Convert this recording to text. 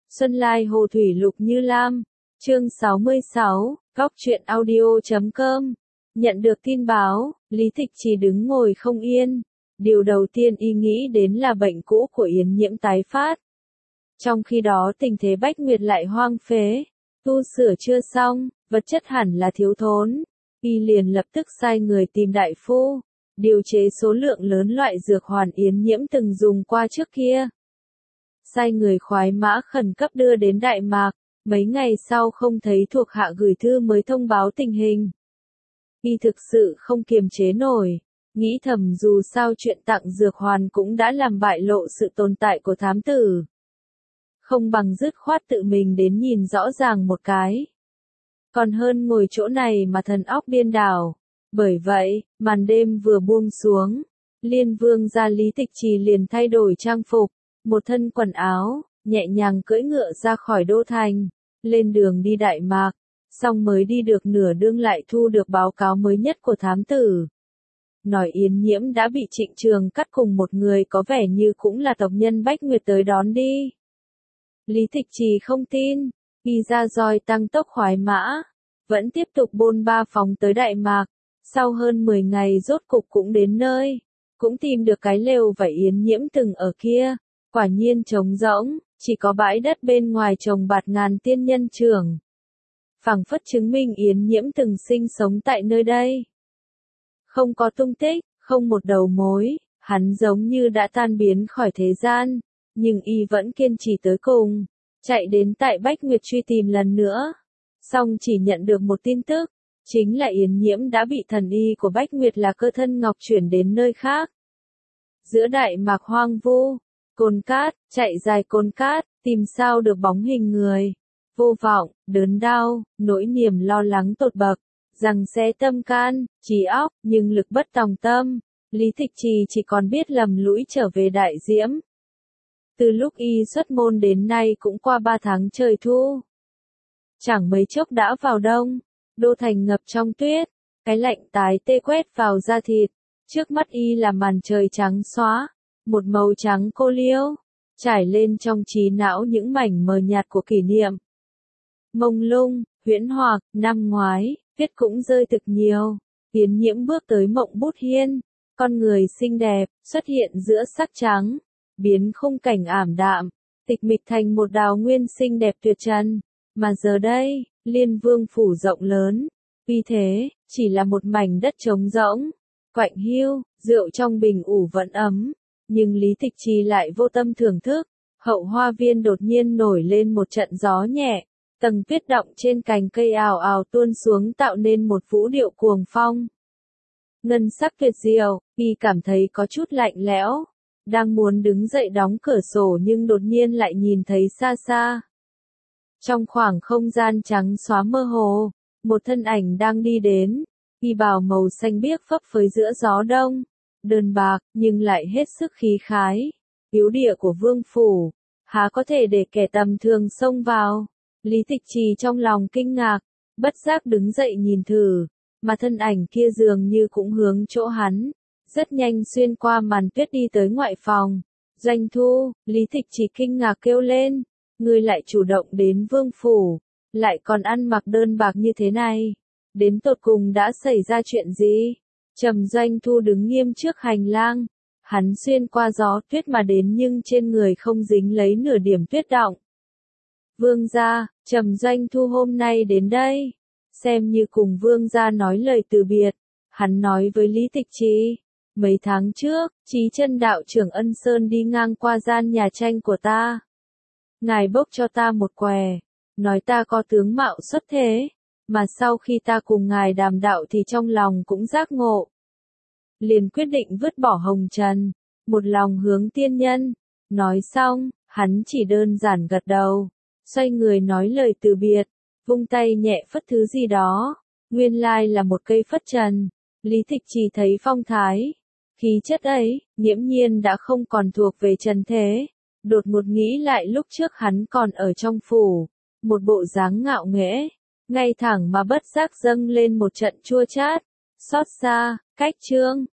Xuân Lai Hồ Thủy Lục Như Lam, chương 66, Góc truyện audio.com. Nhận được tin báo, Lý Tịch Trì đứng ngồi không yên. Điều đầu tiên y nghĩ đến là bệnh cũ của Yến Nhiễm tái phát. Trong khi đó tình thế Bách Nguyệt lại hoang phế, tu sửa chưa xong, vật chất hẳn là thiếu thốn. Y liền lập tức sai người tìm đại phu, điều chế số lượng lớn loại dược hoàn Yến Nhiễm từng dùng qua trước kia. Sai người khoái mã khẩn cấp đưa đến Đại Mạc, mấy ngày sau không thấy thuộc hạ gửi thư mới thông báo tình hình. Y thực sự không kiềm chế nổi, nghĩ thầm dù sao chuyện tặng dược hoàn cũng đã làm bại lộ sự tồn tại của thám tử. Không bằng dứt khoát tự mình đến nhìn rõ ràng một cái. Còn hơn ngồi chỗ này mà thần óc điên đảo. Bởi vậy, màn đêm vừa buông xuống, Liên Vương gia Lý Tịch Trì liền thay đổi trang phục, một thân quần áo, nhẹ nhàng cưỡi ngựa ra khỏi đô thành, lên đường đi Đại Mạc, xong mới đi được nửa đường lại thu được báo cáo mới nhất của thám tử. Nói Yến Nhiễm đã bị Trịnh Trường Cắt cùng một người có vẻ như cũng là tộc nhân Bách Nguyệt tới đón đi. Lý Tịch Trì không tin, y ra roi tăng tốc khoái mã, vẫn tiếp tục bôn ba phóng tới Đại Mạc, sau hơn 10 ngày rốt cục cũng đến nơi, cũng tìm được cái lều vải Yến Nhiễm từng ở kia, quả nhiên trống rỗng, chỉ có bãi đất bên ngoài trồng bạt ngàn tiên nhân trưởng. Phảng phất chứng minh Yến Nhiễm từng sinh sống tại nơi đây. Không có tung tích, không một đầu mối, hắn giống như đã tan biến khỏi thế gian, nhưng y vẫn kiên trì tới cùng, chạy đến tại Bách Nguyệt truy tìm lần nữa. Song chỉ nhận được một tin tức, chính là Yến Nhiễm đã bị thần y của Bách Nguyệt là Cơ Thân Ngọc chuyển đến nơi khác. Giữa Đại Mạc hoang vu, cồn cát, chạy dài cồn cát, tìm sao được bóng hình người. Vô vọng, đớn đau, nỗi niềm lo lắng tột bậc, rằng xé tâm can, trí óc, nhưng lực bất tòng tâm. Lý Tịch Trì chỉ còn biết lầm lũi trở về Đại Diễm. Từ lúc y xuất môn đến nay cũng qua 3 tháng trời thu. Chẳng mấy chốc đã vào đông, đô thành ngập trong tuyết, cái lạnh tái tê quét vào da thịt, trước mắt y là màn trời trắng xóa, một màu trắng cô liêu, trải lên trong trí não những mảnh mờ nhạt của kỷ niệm. Mông lung, huyễn hoặc, năm ngoái, tuyết cũng rơi thực nhiều, Yến Nhiễm bước tới Mộng Bút Hiên, con người xinh đẹp, xuất hiện giữa sắc trắng, biến khung cảnh ảm đạm, tịch mịch thành một đào nguyên xinh đẹp tuyệt trần. Mà giờ đây, Liên Vương phủ rộng lớn, vì thế, chỉ là một mảnh đất trống rỗng, quạnh hiu, rượu trong bình ủ vẫn ấm, nhưng Lý Tịch Trì lại vô tâm thưởng thức. Hậu hoa viên đột nhiên nổi lên một trận gió nhẹ, tầng tuyết đọng trên cành cây ào ào tuôn xuống tạo nên một vũ điệu cuồng phong. Ngân sắc tuyệt diệu, y cảm thấy có chút lạnh lẽo, đang muốn đứng dậy đóng cửa sổ nhưng đột nhiên lại nhìn thấy xa xa. Trong khoảng không gian trắng xóa mơ hồ, một thân ảnh đang đi đến, y bào màu xanh biếc phấp phới giữa gió đông, đơn bạc nhưng lại hết sức khí khái, yếu địa của vương phủ, há có thể để kẻ tầm thường xông vào. Lý Tịch Trì trong lòng kinh ngạc, bất giác đứng dậy nhìn thử, mà thân ảnh kia dường như cũng hướng chỗ hắn, rất nhanh xuyên qua màn tuyết đi tới ngoại phòng. Doanh Thu, Lý Tịch Trì kinh ngạc kêu lên, ngươi lại chủ động đến vương phủ, lại còn ăn mặc đơn bạc như thế này, đến tột cùng đã xảy ra chuyện gì? Trầm Doanh Thu đứng nghiêm trước hành lang, hắn xuyên qua gió tuyết mà đến nhưng trên người không dính lấy nửa điểm tuyết đọng. Vương gia, Trầm Doanh Thu hôm nay đến đây, xem như cùng vương gia nói lời từ biệt. Hắn nói với Lý Tịch Trì, mấy tháng trước, Chí Chân đạo trưởng Ân Sơn đi ngang qua gian nhà tranh của ta. Ngài bốc cho ta một què, nói ta có tướng mạo xuất thế, mà sau khi ta cùng ngài đàm đạo thì trong lòng cũng giác ngộ. Liền quyết định vứt bỏ hồng trần, một lòng hướng tiên nhân. Nói xong, hắn chỉ đơn giản gật đầu, xoay người nói lời từ biệt, vung tay nhẹ phất thứ gì đó, nguyên lai là một cây phất trần. Lý Tịch Trì thấy phong thái, khí chất ấy, nghiễm nhiên đã không còn thuộc về trần thế. Đột ngột nghĩ lại lúc trước hắn còn ở trong phủ, một bộ dáng ngạo nghễ, ngay thẳng mà bất giác dâng lên một trận chua chát, xót xa, cách chương.